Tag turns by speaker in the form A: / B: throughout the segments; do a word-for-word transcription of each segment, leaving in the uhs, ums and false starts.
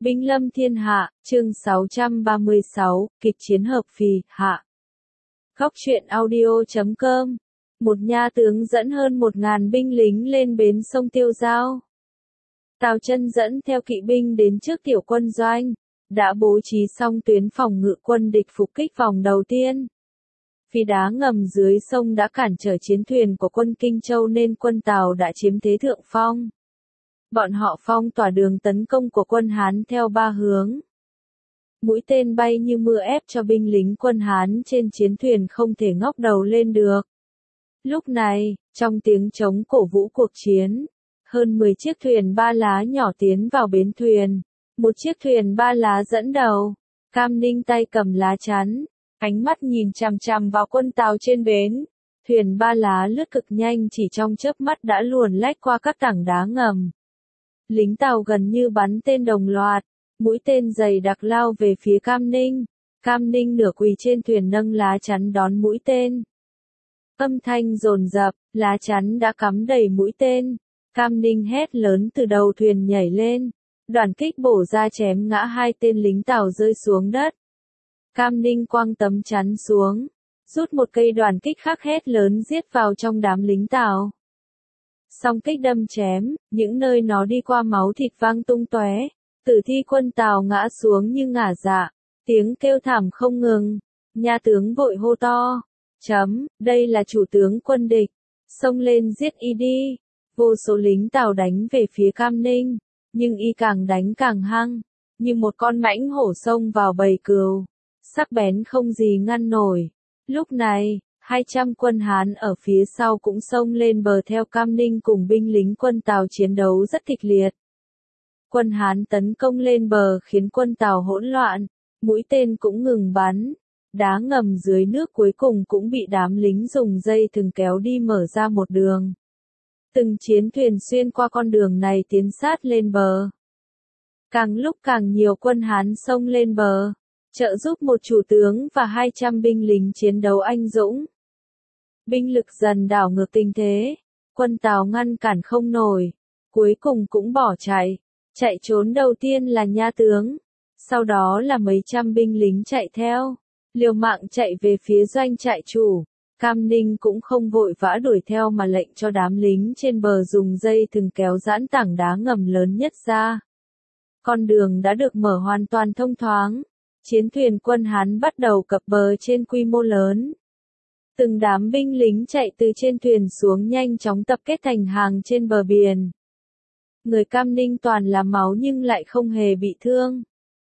A: Binh lâm thiên hạ, chương sáu trăm ba mươi sáu, kịch chiến hợp phì, hạ. Góc truyện audio chấm com. Một nha tướng dẫn hơn một ngàn binh lính lên bến sông Tiêu Dao. Tào Chân dẫn theo kỵ binh đến trước tiểu quân doanh, đã bố trí xong tuyến phòng ngự quân địch phục kích vòng đầu tiên. Vì đá ngầm dưới sông đã cản trở chiến thuyền của quân Kinh Châu nên quân Tào đã chiếm thế thượng phong. Bọn họ phong tỏa đường tấn công của quân Hán theo ba hướng. Mũi tên bay như mưa ép cho binh lính quân Hán trên chiến thuyền không thể ngóc đầu lên được. Lúc này, trong tiếng trống cổ vũ cuộc chiến, hơn mười chiếc thuyền ba lá nhỏ tiến vào bến thuyền. Một chiếc thuyền ba lá dẫn đầu, Cam Ninh tay cầm lá chắn, ánh mắt nhìn chằm chằm vào quân Tào trên bến. Thuyền ba lá lướt cực nhanh, chỉ trong chớp mắt đã luồn lách qua các tảng đá ngầm. Lính Tào gần như bắn tên đồng loạt, mũi tên dày đặc lao về phía Cam Ninh. Cam Ninh nửa quỳ trên thuyền nâng lá chắn đón mũi tên. Âm thanh dồn dập, lá chắn đã cắm đầy mũi tên. Cam Ninh hét lớn từ đầu thuyền nhảy lên. Đoàn kích bổ ra chém ngã hai tên lính Tào rơi xuống đất. Cam Ninh quăng tấm chắn xuống, rút một cây đoàn kích khác hét lớn giết vào trong đám lính Tào. Song kích đâm chém, những nơi nó đi qua máu thịt vang tung tóe, tử thi quân Tào ngã xuống như ngả dạ, tiếng kêu thảm không ngừng. Nha tướng vội hô to, chấm, đây là chủ tướng quân địch, xông lên giết y đi. Vô số lính Tào đánh về phía Cam Ninh, nhưng y càng đánh càng hăng, như một con mãnh hổ xông vào bầy cừu, sắc bén không gì ngăn nổi. Lúc này, hai trăm quân Hán ở phía sau cũng xông lên bờ theo Cam Ninh cùng binh lính quân Tào chiến đấu rất kịch liệt. Quân Hán tấn công lên bờ khiến quân Tào hỗn loạn, mũi tên cũng ngừng bắn, đá ngầm dưới nước cuối cùng cũng bị đám lính dùng dây thừng kéo đi mở ra một đường. Từng chiến thuyền xuyên qua con đường này tiến sát lên bờ. Càng lúc càng nhiều quân Hán xông lên bờ, trợ giúp một chủ tướng và hai trăm binh lính chiến đấu anh dũng. Binh lực dần đảo ngược tình thế, quân Tào ngăn cản không nổi, cuối cùng cũng bỏ chạy. Chạy trốn đầu tiên là nha tướng, sau đó là mấy trăm binh lính chạy theo, liều mạng chạy về phía doanh trại chủ. Cam Ninh cũng không vội vã đuổi theo mà lệnh cho đám lính trên bờ dùng dây thừng kéo giãn tảng đá ngầm lớn nhất ra. Con đường đã được mở hoàn toàn thông thoáng. Chiến thuyền quân Hán bắt đầu cập bờ trên quy mô lớn. Từng đám binh lính chạy từ trên thuyền xuống nhanh chóng tập kết thành hàng trên bờ biển. Người Cam Ninh toàn là máu nhưng lại không hề bị thương.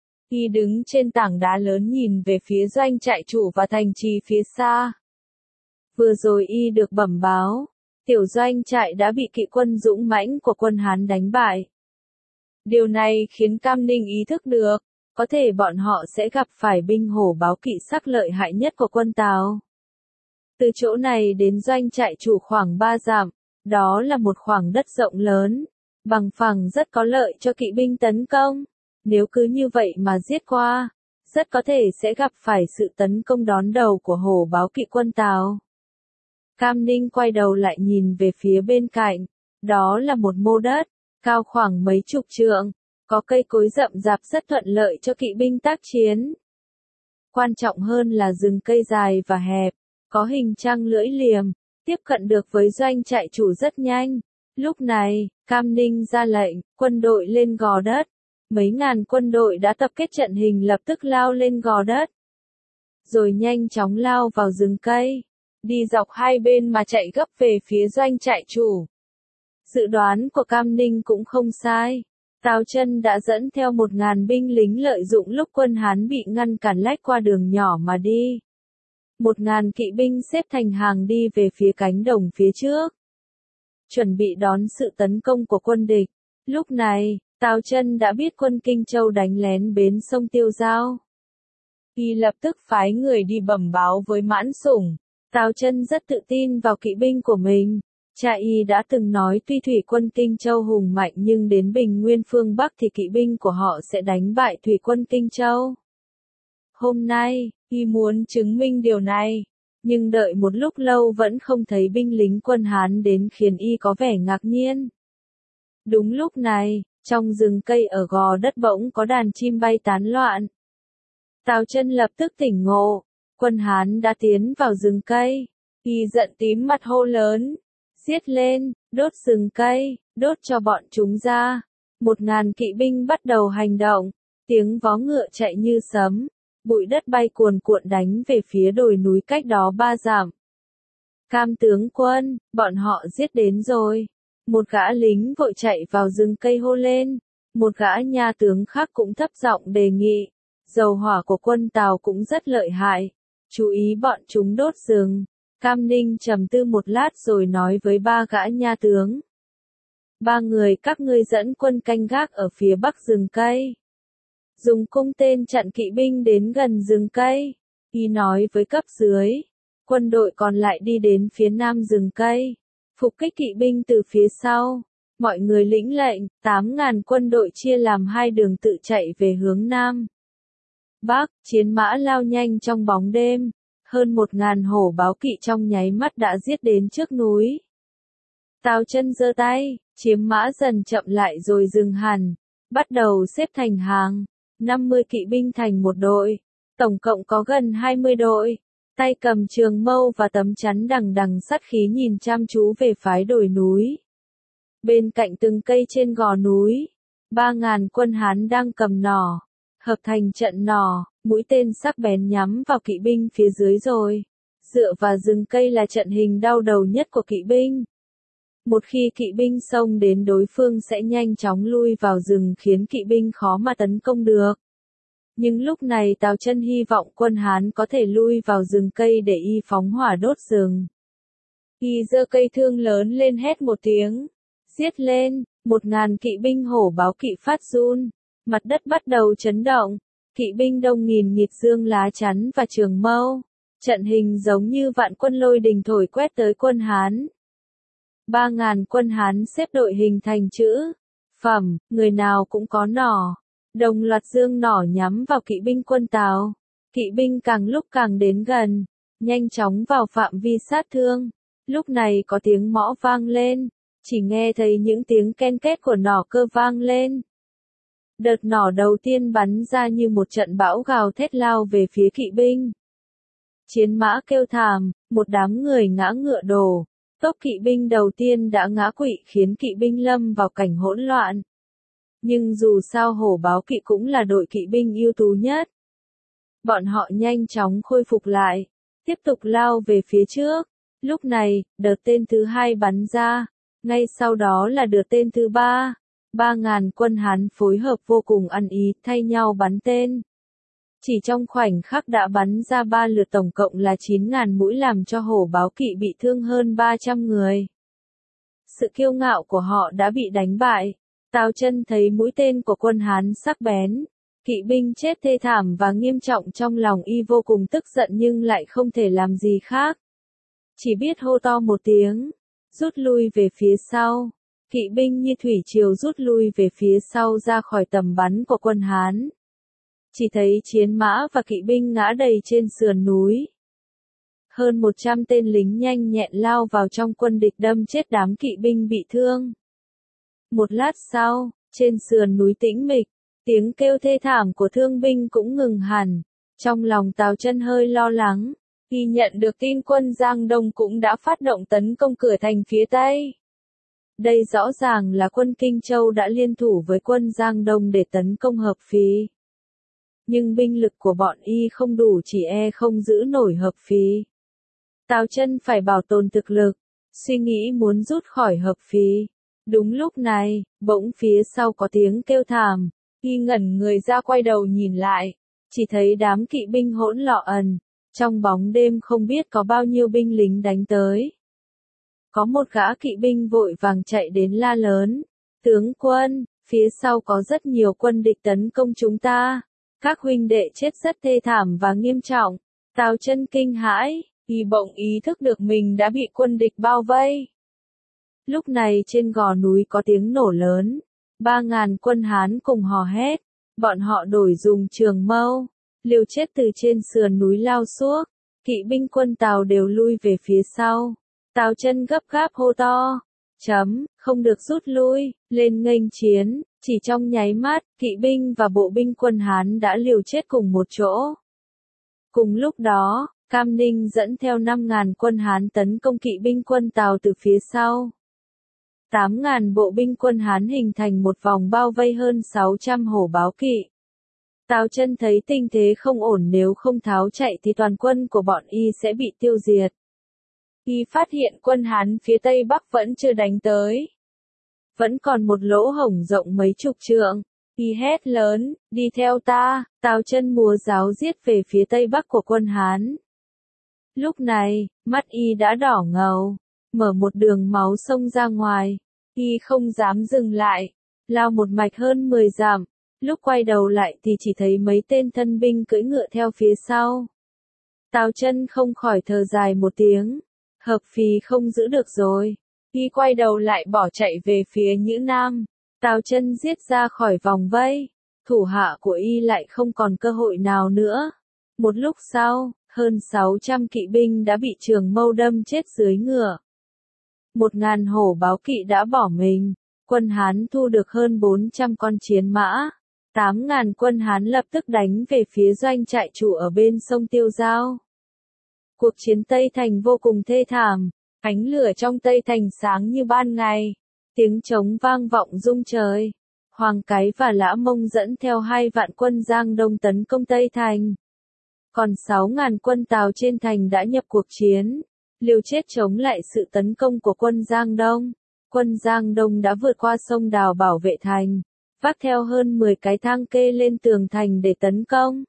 A: Y đứng trên tảng đá lớn nhìn về phía doanh trại chủ và thành trì phía xa. Vừa rồi y được bẩm báo, tiểu doanh trại đã bị kỵ quân dũng mãnh của quân Hán đánh bại. Điều này khiến Cam Ninh ý thức được, có thể bọn họ sẽ gặp phải binh hổ báo kỵ sắc lợi hại nhất của quân Tào. Từ chỗ này đến doanh trại chủ khoảng ba dặm, đó là một khoảng đất rộng lớn, bằng phẳng rất có lợi cho kỵ binh tấn công. Nếu cứ như vậy mà giết qua, rất có thể sẽ gặp phải sự tấn công đón đầu của hổ báo kỵ quân Tào. Cam Ninh quay đầu lại nhìn về phía bên cạnh, đó là một mô đất, cao khoảng mấy chục trượng, có cây cối rậm rạp rất thuận lợi cho kỵ binh tác chiến. Quan trọng hơn là rừng cây dài và hẹp, có hình trăng lưỡi liềm, tiếp cận được với doanh trại chủ rất nhanh. Lúc này, Cam Ninh ra lệnh, quân đội lên gò đất. Mấy ngàn quân đội đã tập kết trận hình lập tức lao lên gò đất, rồi nhanh chóng lao vào rừng cây, đi dọc hai bên mà chạy gấp về phía doanh trại chủ. Dự đoán của Cam Ninh cũng không sai. Tào Chân đã dẫn theo một ngàn binh lính lợi dụng lúc quân Hán bị ngăn cản lách qua đường nhỏ mà đi. Một ngàn kỵ binh xếp thành hàng đi về phía cánh đồng phía trước, chuẩn bị đón sự tấn công của quân địch. Lúc này, Tào Chân đã biết quân Kinh Châu đánh lén bến sông Tiêu Dao. Y lập tức phái người đi bẩm báo với Mãn Sủng. Tào Chân rất tự tin vào kỵ binh của mình. Cha y đã từng nói tuy thủy quân Kinh Châu hùng mạnh nhưng đến Bình Nguyên phương Bắc thì kỵ binh của họ sẽ đánh bại thủy quân Kinh Châu. Hôm nay, y muốn chứng minh điều này, nhưng đợi một lúc lâu vẫn không thấy binh lính quân Hán đến khiến y có vẻ ngạc nhiên. Đúng lúc này, Trong rừng cây ở gò đất bỗng có đàn chim bay tán loạn. Tào Chân lập tức tỉnh ngộ, quân Hán đã tiến vào rừng cây. Y giận tím mặt hô lớn, giết lên, đốt rừng cây, đốt cho bọn chúng ra. Một ngàn kỵ binh bắt đầu hành động, tiếng vó ngựa chạy như sấm, bụi đất bay cuồn cuộn đánh về phía đồi núi cách đó ba dặm. Cam tướng quân, bọn họ giết đến rồi. Một gã lính vội chạy vào rừng cây hô lên, một gã nha tướng khác cũng thấp giọng đề nghị, dầu hỏa của quân Tào cũng rất lợi hại, chú ý bọn chúng đốt rừng. Cam Ninh trầm tư một lát rồi nói với ba gã nha tướng. Ba người các ngươi dẫn quân canh gác ở phía bắc rừng cây. Dùng cung tên chặn kỵ binh đến gần rừng cây. Y nói với cấp dưới. Quân đội còn lại đi đến phía nam rừng cây. Phục kích kỵ binh từ phía sau. Mọi người lĩnh lệnh, tám ngàn quân đội chia làm hai đường tự chạy về hướng nam. Bắc, chiến mã lao nhanh trong bóng đêm. Hơn một ngàn hổ báo kỵ trong nháy mắt đã giết đến trước núi. Tào Chân giơ tay, chiếm mã dần chậm lại rồi dừng hẳn, bắt đầu xếp thành hàng, năm mươi kỵ binh thành một đội, tổng cộng có gần hai mươi đội, tay cầm trường mâu và tấm chắn đằng đằng sát khí nhìn chăm chú về phái đồi núi. Bên cạnh từng cây trên gò núi, ba ngàn quân Hán đang cầm nỏ, hợp thành trận nỏ, mũi tên sắc bén nhắm vào kỵ binh phía dưới rồi. Dựa vào rừng cây là trận hình đau đầu nhất của kỵ binh. Một khi kỵ binh xông đến đối phương sẽ nhanh chóng lui vào rừng khiến kỵ binh khó mà tấn công được. Nhưng lúc này Tào Chân hy vọng quân Hán có thể lui vào rừng cây để y phóng hỏa đốt rừng. Y giơ cây thương lớn lên hét một tiếng, giết lên, một ngàn kỵ binh hổ báo kỵ phát run, mặt đất bắt đầu chấn động, kỵ binh đông nghìn nghịt giương lá chắn và trường mâu, trận hình giống như vạn quân lôi đình thổi quét tới quân Hán. Ba ngàn quân Hán xếp đội hình thành chữ phẩm, người nào cũng có nỏ, đồng loạt giương nỏ nhắm vào kỵ binh quân Tào. Kỵ binh càng lúc càng đến gần, nhanh chóng vào phạm vi sát thương. Lúc này có tiếng mõ vang lên, chỉ nghe thấy những tiếng ken két của nỏ cơ vang lên. Đợt nỏ đầu tiên bắn ra như một trận bão gào thét lao về phía kỵ binh. Chiến mã kêu thảm, một đám người ngã ngựa đổ. Tốc kỵ binh đầu tiên đã ngã quỵ khiến kỵ binh lâm vào cảnh hỗn loạn. Nhưng dù sao hổ báo kỵ cũng là đội kỵ binh ưu tú nhất. Bọn họ nhanh chóng khôi phục lại, tiếp tục lao về phía trước. Lúc này, đợt tên thứ hai bắn ra, ngay sau đó là đợt tên thứ ba. Ba ngàn quân Hán phối hợp vô cùng ăn ý, thay nhau bắn tên. Chỉ trong khoảnh khắc đã bắn ra ba lượt, tổng cộng là chín ngàn mũi làm cho hổ báo kỵ bị thương hơn ba trăm người. Sự kiêu ngạo của họ đã bị đánh bại. Tào Chân thấy mũi tên của quân Hán sắc bén, kỵ binh chết thê thảm và nghiêm trọng, trong lòng y vô cùng tức giận nhưng lại không thể làm gì khác. Chỉ biết hô to một tiếng, rút lui về phía sau. Kỵ binh như thủy triều rút lui về phía sau ra khỏi tầm bắn của quân Hán. Chỉ thấy chiến mã và kỵ binh ngã đầy trên sườn núi. Hơn một trăm tên lính nhanh nhẹn lao vào trong quân địch đâm chết đám kỵ binh bị thương. Một lát sau, trên sườn núi tĩnh mịch, tiếng kêu thê thảm của thương binh cũng ngừng hẳn. Trong lòng Tào Chân hơi lo lắng, khi nhận được tin quân Giang Đông cũng đã phát động tấn công cửa thành phía Tây. Đây rõ ràng là quân Kinh Châu đã liên thủ với quân Giang Đông để tấn công Hợp Phì. Nhưng binh lực của bọn y không đủ, chỉ e không giữ nổi Hợp Phì. Tào Chân phải bảo tồn thực lực, suy nghĩ muốn rút khỏi Hợp Phì. Đúng lúc này, bỗng phía sau có tiếng kêu thảm, y ngẩn người ra quay đầu nhìn lại, chỉ thấy đám kỵ binh hỗn loạn ẩn, trong bóng đêm không biết có bao nhiêu binh lính đánh tới. Có một gã kỵ binh vội vàng chạy đến la lớn, tướng quân, phía sau có rất nhiều quân địch tấn công chúng ta, các huynh đệ chết rất thê thảm và nghiêm trọng. Tào Chân kinh hãi, y bỗng ý thức được mình đã bị quân địch bao vây. Lúc này trên gò núi có tiếng nổ lớn, ba ngàn quân Hán cùng hò hét, bọn họ đổi dùng trường mâu, liều chết từ trên sườn núi lao xuống, kỵ binh quân Tào đều lui về phía sau. Tào Chân gấp gáp hô to, chấm, không được rút lui, lên nghênh chiến, Chỉ trong nháy mắt, kỵ binh và bộ binh quân Hán đã liều chết cùng một chỗ. Cùng lúc đó, Cam Ninh dẫn theo năm ngàn quân Hán tấn công kỵ binh quân Tào từ phía sau. tám ngàn bộ binh quân Hán hình thành một vòng bao vây hơn sáu trăm hổ báo kỵ. Tào Chân thấy tình thế không ổn, nếu không tháo chạy thì toàn quân của bọn y sẽ bị tiêu diệt. Y phát hiện quân Hán phía Tây Bắc vẫn chưa đánh tới. Vẫn còn một lỗ hổng rộng mấy chục trượng. Y hét lớn, đi theo ta. Tào Chân múa giáo giết về phía Tây Bắc của quân Hán. Lúc này, mắt y đã đỏ ngầu, mở một đường máu xông ra ngoài. Y không dám dừng lại, lao một mạch hơn mười dặm. Lúc quay đầu lại thì chỉ thấy mấy tên thân binh cưỡi ngựa theo phía sau. Tào Chân không khỏi thở dài một tiếng, hợp phì không giữ được rồi. Y quay đầu lại bỏ chạy về phía Nhữ Nam. Tào Chân giết ra khỏi vòng vây, thủ hạ của y lại không còn cơ hội nào nữa. Một lúc sau, hơn sáu trăm kỵ binh đã bị trường mâu đâm chết dưới ngựa. Một ngàn hổ báo kỵ đã bỏ mình. Quân Hán thu được hơn bốn trăm con chiến mã. Tám ngàn quân Hán lập tức đánh về phía doanh trại chủ ở bên sông Tiêu Giao. Cuộc chiến Tây Thành vô cùng thê thảm. Ánh lửa trong Tây Thành sáng như ban ngày. Tiếng trống vang vọng rung trời. Hoàng Cái và Lã Mông dẫn theo hai vạn quân Giang Đông tấn công Tây Thành. Còn sáu ngàn quân Tào trên thành đã nhập cuộc chiến, liều chết chống lại sự tấn công của quân Giang Đông. Quân Giang Đông đã vượt qua sông Đào bảo vệ thành, vác theo hơn mười cái thang kê lên tường thành để tấn công.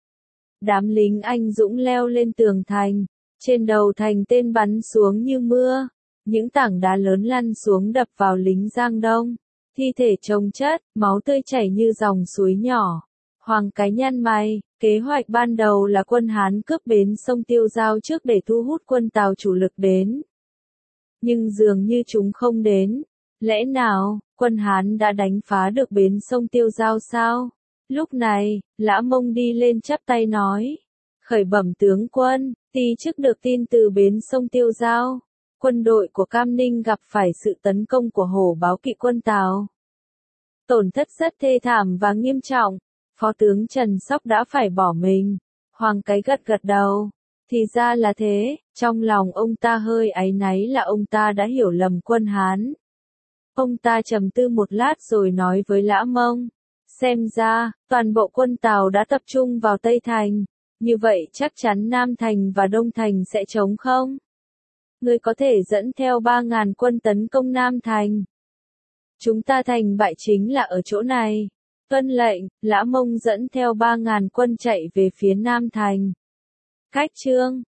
A: Đám lính anh dũng leo lên tường thành, trên đầu thành tên bắn xuống như mưa, những tảng đá lớn lăn xuống đập vào lính Giang Đông, thi thể chồng chất, máu tươi chảy như dòng suối nhỏ. Hoàng Cái nhăn mày, kế hoạch ban đầu là quân Hán cướp bến sông Tiêu Giao trước để thu hút quân Tào chủ lực đến. Nhưng dường như chúng không đến. Lẽ nào, quân Hán đã đánh phá được bến sông Tiêu Giao sao? Lúc này, Lã Mông đi lên chắp tay nói. Khởi bẩm tướng quân, ty chức được tin từ bến sông Tiêu Giao. Quân đội của Cam Ninh gặp phải sự tấn công của hổ báo kỵ quân Tào. Tổn thất rất thê thảm và nghiêm trọng. Phó tướng Trần Sóc đã phải bỏ mình. Hoàng Cái gật gật đầu. Thì ra là thế, trong lòng ông ta hơi áy náy là ông ta đã hiểu lầm quân Hán. Ông ta trầm tư một lát rồi nói với Lã Mông. Xem ra, toàn bộ quân Tào đã tập trung vào Tây Thành. Như vậy chắc chắn Nam Thành và Đông Thành sẽ trống không? Ngươi có thể dẫn theo ba ngàn quân tấn công Nam Thành. Chúng ta thành bại chính là ở chỗ này. Tuân lệnh, Lã Mông dẫn theo ba ngàn quân chạy về phía Nam Thành. Cách chương